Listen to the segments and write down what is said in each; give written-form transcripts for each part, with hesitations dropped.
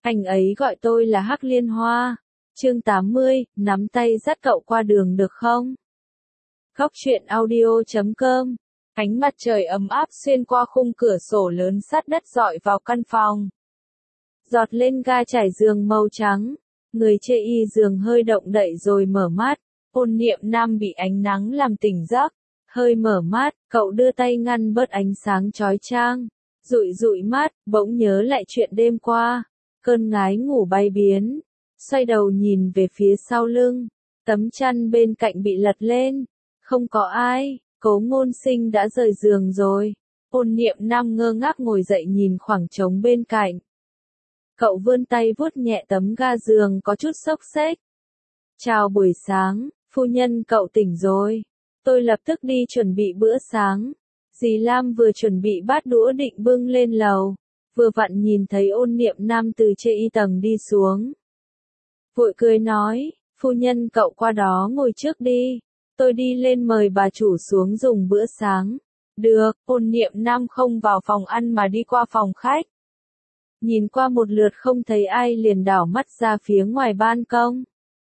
Anh ấy gọi tôi là Hắc Liên Hoa. Chương 80, nắm tay dắt cậu qua đường được không? Góc truyện audio.com. Ánh mặt trời ấm áp xuyên qua khung cửa sổ lớn sát đất rọi vào căn phòng. Giọt lên ga trải giường màu trắng. Người chê y giường hơi động đậy rồi mở mắt. Ôn Niệm Nam bị ánh nắng làm tỉnh giấc. Hơi mở mắt, cậu đưa tay ngăn bớt ánh sáng chói chang. Dụi dụi mắt, bỗng nhớ lại chuyện đêm qua. Cơn ngái ngủ bay biến. Xoay đầu nhìn về phía sau lưng. Tấm chăn bên cạnh bị lật lên. Không có ai, Cố Ngôn Sinh đã rời giường rồi. Ôn Niệm Nam ngơ ngác ngồi dậy nhìn khoảng trống bên cạnh. Cậu vươn tay vuốt nhẹ tấm ga giường có chút xốc xếch. Chào buổi sáng, phu nhân cậu tỉnh rồi. Tôi lập tức đi chuẩn bị bữa sáng. Dì Lam vừa chuẩn bị bát đũa định bưng lên lầu. Vừa vặn nhìn thấy Ôn Niệm Nam từ trên y tầng đi xuống. Vội cười nói, phu nhân cậu qua đó ngồi trước đi. Tôi đi lên mời bà chủ xuống dùng bữa sáng. Được, Ôn Niệm Nam không vào phòng ăn mà đi qua phòng khách. Nhìn qua một lượt không thấy ai liền đảo mắt ra phía ngoài ban công.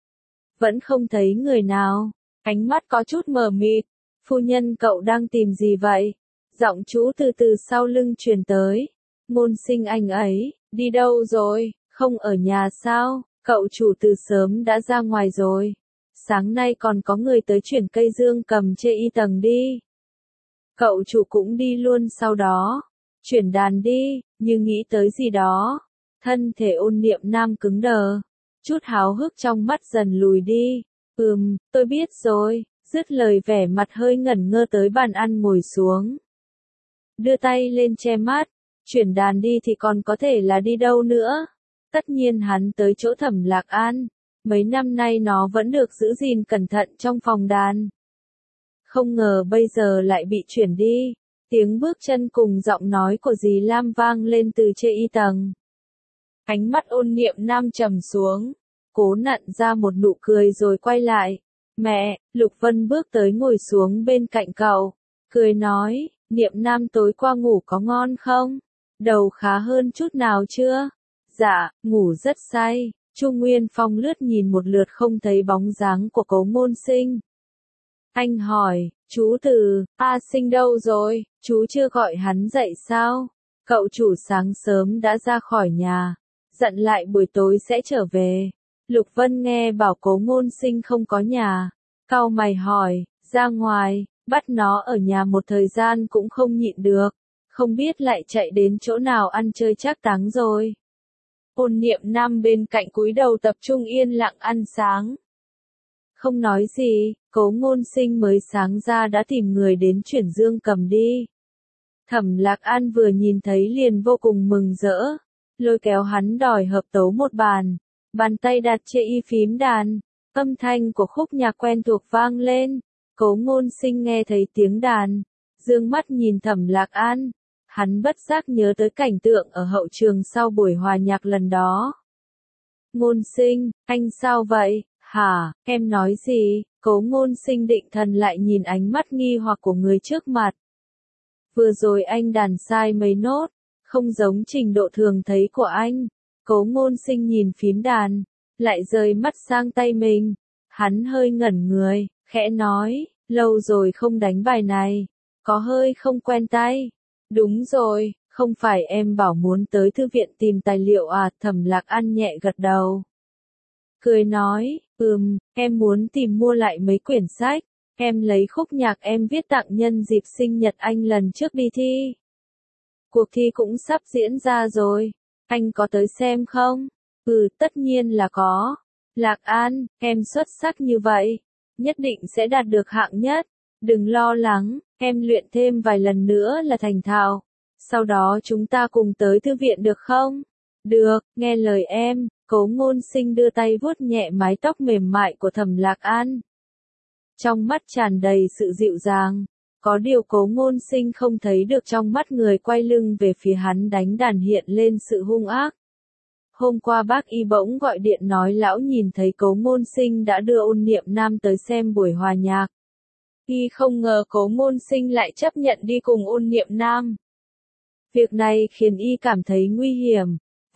Vẫn không thấy người nào, ánh mắt có chút mờ mịt. Phu nhân cậu đang tìm gì vậy? Giọng chú từ sau lưng truyền tới. Ngôn Sinh anh ấy, đi đâu rồi, không ở nhà sao? Cậu chủ từ sớm đã ra ngoài rồi. Sáng nay còn có người tới chuyển cây dương cầm chê y tầng đi. Cậu chủ cũng đi luôn sau đó. Chuyển đàn đi, như nghĩ tới gì đó. Thân thể Ôn Niệm Nam cứng đờ. Chút háo hức trong mắt dần lùi đi. Tôi biết rồi. Dứt lời vẻ mặt hơi ngẩn ngơ tới bàn ăn ngồi xuống. Đưa tay lên che mắt. Chuyển đàn đi thì còn có thể là đi đâu nữa. Tất nhiên hắn tới chỗ Thẩm Lạc An. Mấy năm nay nó vẫn được giữ gìn cẩn thận trong phòng đàn. Không ngờ bây giờ lại bị chuyển đi. Tiếng bước chân cùng giọng nói của dì Lam vang lên từ trên y tầng. Ánh mắt Ôn Niệm Nam trầm xuống. Cố nặn ra một nụ cười rồi quay lại. Mẹ, Lục Vân bước tới ngồi xuống bên cạnh cậu. Cười nói, Niệm Nam tối qua ngủ có ngon không? Đầu khá hơn chút nào chưa? Dạ, ngủ rất say. Chu Nguyên Phong lướt nhìn một lượt không thấy bóng dáng của Cố Ngôn Sinh. Anh hỏi, chú Từ, A Sinh đâu rồi, chú chưa gọi hắn dậy sao? Cậu chủ sáng sớm đã ra khỏi nhà, dặn lại buổi tối sẽ trở về. Lục Vân nghe bảo Cố Ngôn Sinh không có nhà, cau mày hỏi, ra ngoài, bắt nó ở nhà một thời gian cũng không nhịn được, không biết lại chạy đến chỗ nào ăn chơi trác táng rồi. Ôn Niệm Nam bên cạnh cúi đầu tập trung yên lặng ăn sáng. Không nói gì, Cố Ngôn Sinh mới sáng ra đã tìm người đến chuyển dương cầm đi. Thẩm Lạc An vừa nhìn thấy liền vô cùng mừng rỡ, lôi kéo hắn đòi hợp tấu một bàn. Bàn tay đặt trên y phím đàn, âm thanh của khúc nhạc quen thuộc vang lên. Cố Ngôn Sinh nghe thấy tiếng đàn, dương mắt nhìn Thẩm Lạc An. Hắn bất giác nhớ tới cảnh tượng ở hậu trường sau buổi hòa nhạc lần đó. Ngôn Sinh, anh sao vậy? Hả, em nói gì? Cố Ngôn Sinh định thần lại nhìn ánh mắt nghi hoặc của người trước mặt. Vừa rồi anh đàn sai mấy nốt, không giống trình độ thường thấy của anh. Cố Ngôn Sinh nhìn phím đàn, lại rời mắt sang tay mình. Hắn hơi ngẩn người, khẽ nói, lâu rồi không đánh bài này, có hơi không quen tay. Đúng rồi, không phải em bảo muốn tới thư viện tìm tài liệu à? Thẩm Lạc An nhẹ gật đầu. Cười nói, em muốn tìm mua lại mấy quyển sách, em lấy khúc nhạc em viết tặng nhân dịp sinh nhật anh lần trước đi thi. Cuộc thi cũng sắp diễn ra rồi, anh có tới xem không? Tất nhiên là có. Lạc An, em xuất sắc như vậy, nhất định sẽ đạt được hạng nhất. Đừng lo lắng, em luyện thêm vài lần nữa là thành thạo. Sau đó chúng ta cùng tới thư viện được không? Được, nghe lời em. Cố Ngôn Sinh đưa tay vuốt nhẹ mái tóc mềm mại của Thẩm Lạc An. Trong mắt tràn đầy sự dịu dàng. Có điều Cố Ngôn Sinh không thấy được trong mắt người quay lưng về phía hắn đánh đàn hiện lên sự hung ác. Hôm qua bác y bỗng gọi điện nói lão nhìn thấy Cố Ngôn Sinh đã đưa Ôn Niệm Nam tới xem buổi hòa nhạc. Y không ngờ Cố Ngôn Sinh lại chấp nhận đi cùng Ôn Niệm Nam. Việc này khiến y cảm thấy nguy hiểm.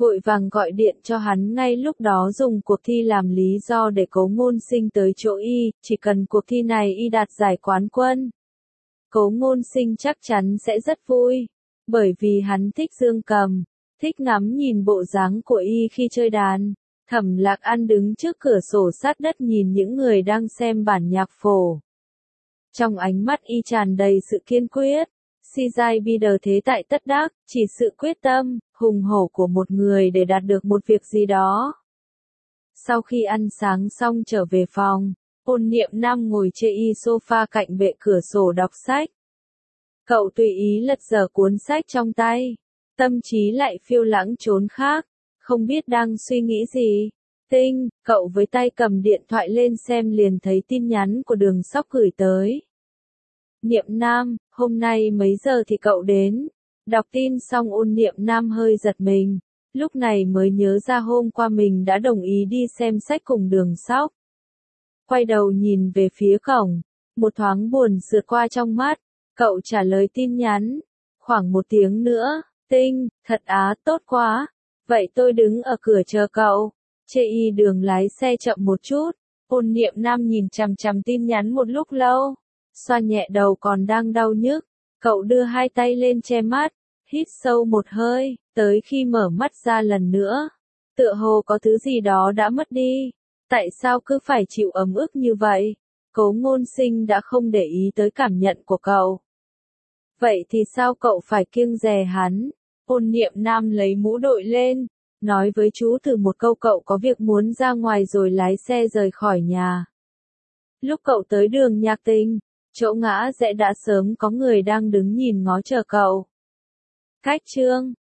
vội vàng gọi điện cho hắn ngay lúc đó dùng cuộc thi làm lý do để Cố Ngôn Sinh tới chỗ y, chỉ cần cuộc thi này y đạt giải quán quân. Cố Ngôn Sinh chắc chắn sẽ rất vui, bởi vì hắn thích dương cầm, thích ngắm nhìn bộ dáng của y khi chơi đàn. Thẩm Lạc An đứng trước cửa sổ sát đất nhìn những người đang xem bản nhạc phổ. Trong ánh mắt y tràn đầy sự kiên quyết. Si giai bi đờ thế tại tất đắc, chỉ sự quyết tâm, hùng hổ của một người để đạt được một việc gì đó. Sau khi ăn sáng xong trở về phòng, Ôn Niệm Nam ngồi trên sofa cạnh bệ cửa sổ đọc sách. Cậu tùy ý lật dở cuốn sách trong tay, tâm trí lại phiêu lãng chốn khác, không biết đang suy nghĩ gì. Tinh, cậu với tay cầm điện thoại lên xem liền thấy tin nhắn của Đường Sóc gửi tới. Niệm Nam, hôm nay mấy giờ thì cậu đến? Đọc tin xong Ôn Niệm Nam hơi giật mình, lúc này mới nhớ ra hôm qua mình đã đồng ý đi xem sách cùng Đường Sóc. Quay đầu nhìn về phía cổng, một thoáng buồn sượt qua trong mắt, cậu trả lời tin nhắn, khoảng 1 tiếng nữa. Tinh, thật á, tốt quá, vậy tôi đứng ở cửa chờ cậu. Chê y Đường lái xe chậm một chút, Ôn Niệm Nam nhìn chằm chằm tin nhắn một lúc lâu, xoa nhẹ đầu còn đang đau nhức, cậu đưa hai tay lên che mắt, hít sâu một hơi, tới khi mở mắt ra lần nữa, tựa hồ có thứ gì đó đã mất đi, tại sao cứ phải chịu ấm ức như vậy? Cố Ngôn Sinh đã không để ý tới cảm nhận của cậu. Vậy thì sao cậu phải kiêng dè hắn? Ôn Niệm Nam lấy mũ đội lên, nói với chú từ một câu cậu có việc muốn ra ngoài rồi lái xe rời khỏi nhà. Lúc cậu tới đường Nhạc Tinh, chỗ ngã rẽ đã sớm có người đang đứng nhìn ngó chờ cậu. Cách chương